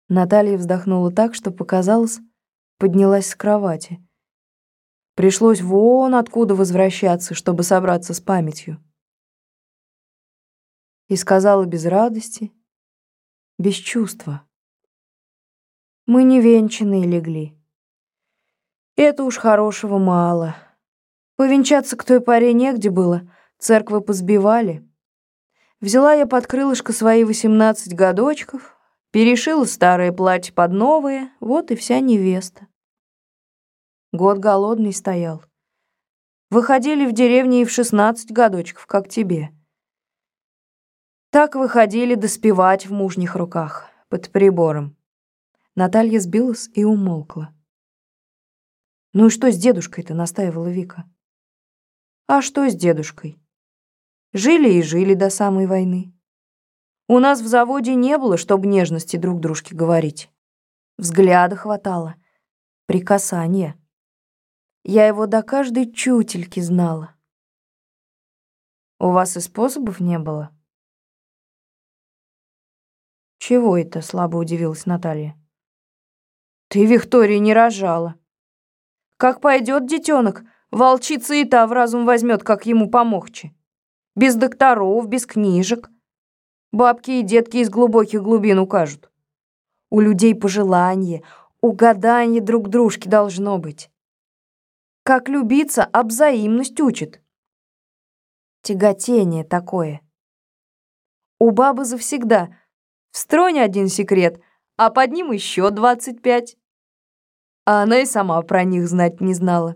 Наталья вздохнула так, что, показалось, поднялась с кровати. Пришлось вон откуда возвращаться, чтобы собраться с памятью. И сказала без радости, без чувства: мы невенчанные легли. Это уж хорошего мало. Повенчаться к той поре негде было, церквы позбивали. Взяла я под крылышко свои 18 годочков, перешила старое платье под новое, вот и вся невеста. Год голодный стоял. Выходили в деревне и в 16 годочков, как тебе. Так выходили доспевать в мужних руках, под прибором. Наталья сбилась и умолкла. «Ну и что с дедушкой-то?» — настаивала Вика. «А что с дедушкой? Жили и жили до самой войны. У нас в заводе не было, чтобы нежности друг дружке говорить. Взгляда хватало, прикасания. Я его до каждой чутельки знала. У вас и способов не было?» «Чего это?» — слабо удивилась Наталья. «Ты, Виктория, не рожала. Как пойдет детенок, волчица и та в разум возьмет, как ему помогче. Без докторов, без книжек. Бабки и детки из глубоких глубин укажут. У людей пожелание, угадание друг дружки должно быть. Как любиться, а взаимность учит. Тяготение такое. У бабы завсегда встронь один секрет, а под ним еще 25. А она и сама про них знать не знала.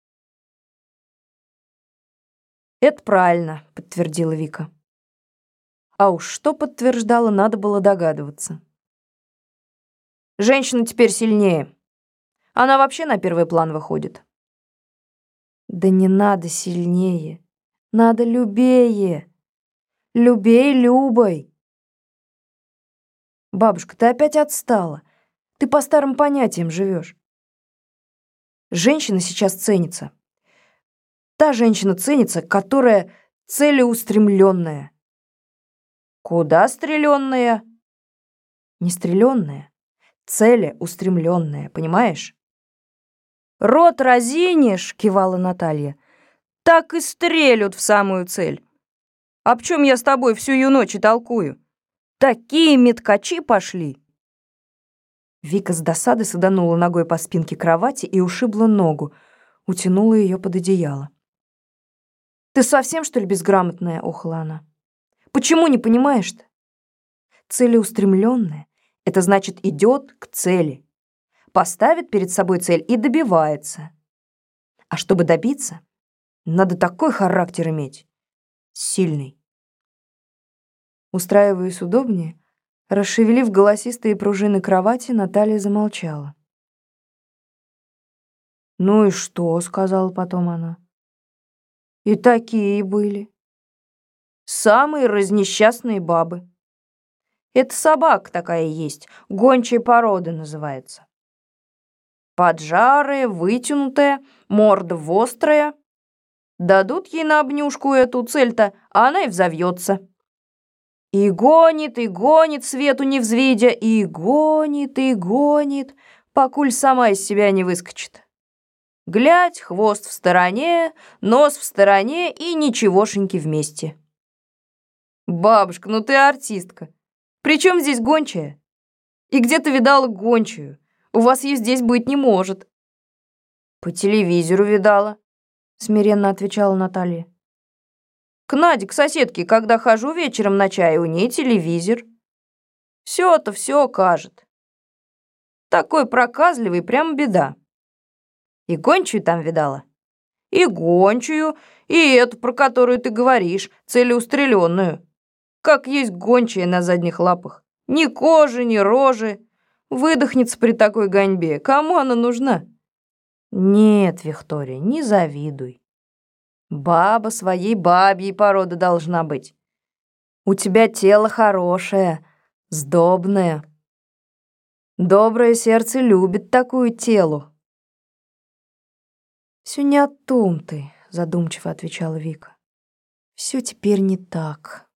«Это правильно», — подтвердила Вика. А уж что подтверждала, надо было догадываться. «Женщина теперь сильнее. Она вообще на первый план выходит». «Да не надо сильнее. Надо любее. Любей Любой». «Бабушка, ты опять отстала. Ты по старым понятиям живешь. Женщина сейчас ценится. Та женщина ценится, которая целеустремленная». «Куда стреленная?» «Не стреленная, целеустремленная, понимаешь?» «Рот разинешь», — кивала Наталья, — «так и стрелют в самую цель. Об чем я с тобой всю ночь и толкую? Такие меткачи пошли!» Вика с досады саданула ногой по спинке кровати и ушибла ногу, утянула ее под одеяло. «Ты совсем, что ли, безграмотная?» — охала она. «Почему не понимаешь-то? Целеустремленная — это значит идет к цели, поставит перед собой цель и добивается. А чтобы добиться, надо такой характер иметь. Сильный». Устраиваясь удобнее, расшевелив голосистые пружины кровати, Наталья замолчала. «Ну и что?» — сказала потом она. «И такие были. Самые разнесчастные бабы. Это собака такая есть, гончая порода называется. Поджарая, вытянутая, морда вострая. Дадут ей на обнюшку эту цель-то, а она и взовьется. И гонит, свету не взвидя, и гонит, покуль сама из себя не выскочит. Глядь, хвост в стороне, нос в стороне и ничегошеньки вместе». «Бабушка, ну ты артистка. При чем здесь гончая? И где ты видала гончую? У вас ее здесь быть не может». «По телевизору видала», — смиренно отвечала Наталья. «К Наде, к соседке, когда хожу вечером на чай, у ней телевизор. Все-то все кажет. Такой проказливый, прям беда. И гончую там видала. И гончую, и эту, про которую ты говоришь, целеустреленную. Как есть гончая на задних лапах. Ни кожи, ни рожи. Выдохнется при такой гоньбе. Кому она нужна?» «Нет, Виктория, не завидуй. Баба своей бабьей породы должна быть. У тебя тело хорошее, сдобное. Доброе сердце любит такую телу». «Все не о том ты», — задумчиво отвечала Вика. «Все теперь не так».